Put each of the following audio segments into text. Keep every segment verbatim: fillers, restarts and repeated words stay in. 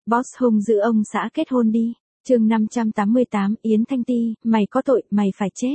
Boss hung giữ ông xã kết hôn đi. Chương năm trăm tám mươi tám, Yến Thanh Ti, mày có tội, mày phải chết.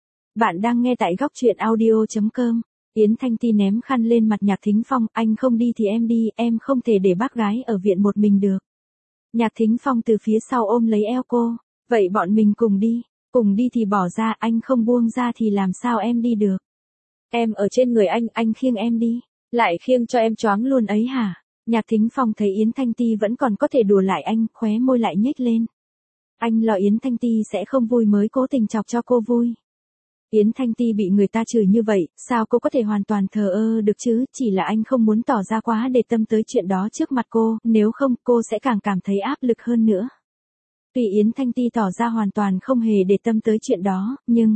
Bạn đang nghe tại góc truyện audio chấm com. Yến Thanh Ti ném khăn lên mặt Nhạc Thính Phong, anh không đi thì em đi, em không thể để bác gái ở viện một mình được. Nhạc Thính Phong từ phía sau ôm lấy eo cô, vậy bọn mình cùng đi, cùng đi thì bỏ ra, anh không buông ra thì làm sao em đi được. Em ở trên người anh, anh khiêng em đi, lại khiêng cho em choáng luôn ấy hả? Nhạc Thính Phong thấy Yến Thanh Ti vẫn còn có thể đùa lại anh, khóe môi lại nhếch lên. Anh lo Yến Thanh Ti sẽ không vui mới cố tình chọc cho cô vui. Yến Thanh Ti bị người ta chửi như vậy, sao cô có thể hoàn toàn thờ ơ được chứ, chỉ là anh không muốn tỏ ra quá để tâm tới chuyện đó trước mặt cô, nếu không cô sẽ càng cảm thấy áp lực hơn nữa. Tuy Yến Thanh Ti tỏ ra hoàn toàn không hề để tâm tới chuyện đó, nhưng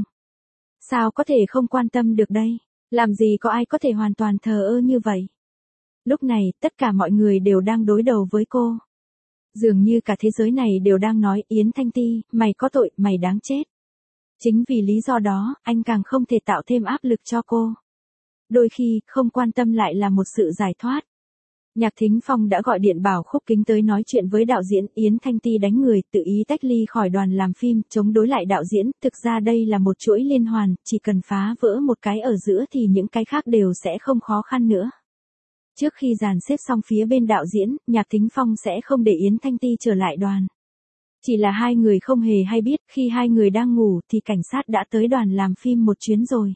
sao có thể không quan tâm được đây, làm gì có ai có thể hoàn toàn thờ ơ như vậy. Lúc này, tất cả mọi người đều đang đối đầu với cô. Dường như cả thế giới này đều đang nói, Yến Thanh Ti, mày có tội, mày đáng chết. Chính vì lý do đó, anh càng không thể tạo thêm áp lực cho cô. Đôi khi, không quan tâm lại là một sự giải thoát. Nhạc Thính Phong đã gọi điện bảo Khúc Kính tới nói chuyện với đạo diễn. Yến Thanh Ti đánh người, tự ý tách ly khỏi đoàn làm phim, chống đối lại đạo diễn. Thực ra đây là một chuỗi liên hoàn, chỉ cần phá vỡ một cái ở giữa thì những cái khác đều sẽ không khó khăn nữa. Trước khi dàn xếp xong phía bên đạo diễn, Nhạc Thính Phong sẽ không để Yến Thanh Ti trở lại đoàn. Chỉ là hai người không hề hay biết, khi hai người đang ngủ thì cảnh sát đã tới đoàn làm phim một chuyến rồi.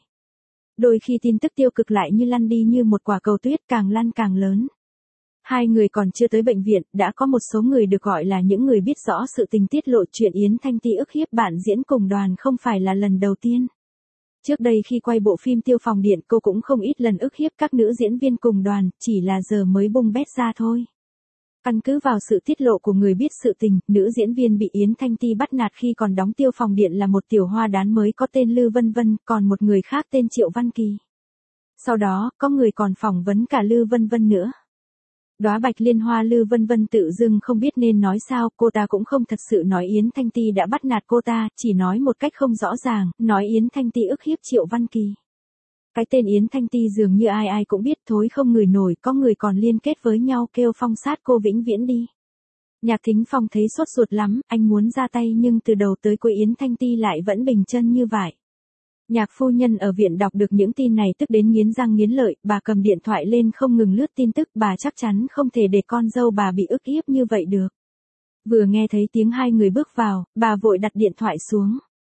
Đôi khi tin tức tiêu cực lại như lăn đi như một quả cầu tuyết, càng lăn càng lớn. Hai người còn chưa tới bệnh viện, đã có một số người được gọi là những người biết rõ sự tình tiết lộ chuyện Yến Thanh Ti ức hiếp bạn diễn cùng đoàn không phải là lần đầu tiên. Trước đây khi quay bộ phim Tiêu Phòng Điện, cô cũng không ít lần ức hiếp các nữ diễn viên cùng đoàn, chỉ là giờ mới bung bét ra thôi. Căn cứ vào sự tiết lộ của người biết sự tình, nữ diễn viên bị Yến Thanh Ti bắt nạt khi còn đóng Tiêu Phòng Điện là một tiểu hoa đán mới có tên Lư Vân Vân, còn một người khác tên Triệu Văn Kỳ. Sau đó, có người còn phỏng vấn cả Lư Vân Vân nữa. Đóa bạch liên hoa Lư Vân Vân tự dưng không biết nên nói sao, cô ta cũng không thật sự nói Yến Thanh Ti đã bắt nạt cô ta, chỉ nói một cách không rõ ràng, nói Yến Thanh Ti ức hiếp Triệu Văn Kỳ. Cái tên Yến Thanh Ti dường như ai ai cũng biết, thối không ngửi nổi, có người còn liên kết với nhau kêu phong sát cô vĩnh viễn đi. Nhạc Thính Phong thấy sốt ruột lắm, anh muốn ra tay nhưng từ đầu tới cuối Yến Thanh Ti lại vẫn bình chân như vậy. Nhạc phu nhân ở viện đọc được những tin này tức đến nghiến răng nghiến lợi, bà cầm điện thoại lên không ngừng lướt tin tức, bà chắc chắn không thể để con dâu bà bị ức hiếp như vậy được. Vừa nghe thấy tiếng hai người bước vào, bà vội đặt điện thoại xuống.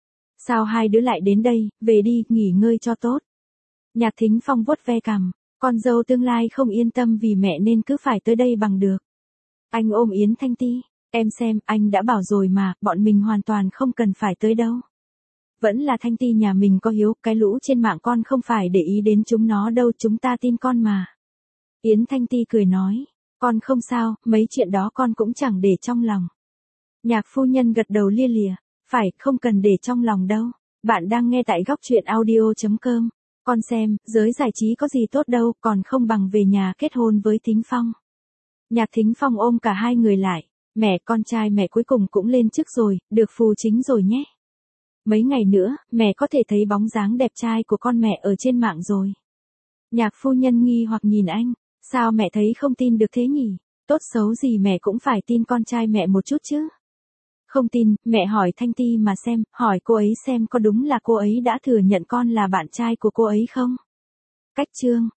Sao hai đứa lại đến đây, về đi, nghỉ ngơi cho tốt. Nhạc Thính Phong vuốt ve cằm, con dâu tương lai không yên tâm vì mẹ nên cứ phải tới đây bằng được. Anh ôm Yến Thanh Ti, em xem, anh đã bảo rồi mà, bọn mình hoàn toàn không cần phải tới đâu. Vẫn là Thanh Ti nhà mình có hiếu, cái lũ trên mạng con không phải để ý đến chúng nó đâu, chúng ta tin con mà. Yến Thanh Ti cười nói, con không sao, mấy chuyện đó con cũng chẳng để trong lòng. Nhạc phu nhân gật đầu lia lịa, phải, không cần để trong lòng đâu. Bạn đang nghe tại góc truyện audio chấm com. Con xem, giới giải trí có gì tốt đâu, còn không bằng về nhà kết hôn với Thính Phong. Nhạc Thính Phong ôm cả hai người lại, mẹ, con trai mẹ cuối cùng cũng lên chức rồi, được phù chính rồi nhé. Mấy ngày nữa, mẹ có thể thấy bóng dáng đẹp trai của con mẹ ở trên mạng rồi. Nhạc phu nhân nghi hoặc nhìn anh, sao mẹ thấy không tin được thế nhỉ, tốt xấu gì mẹ cũng phải tin con trai mẹ một chút chứ. Không tin, mẹ hỏi Thanh Ti mà xem, hỏi cô ấy xem có đúng là cô ấy đã thừa nhận con là bạn trai của cô ấy không. Cách chương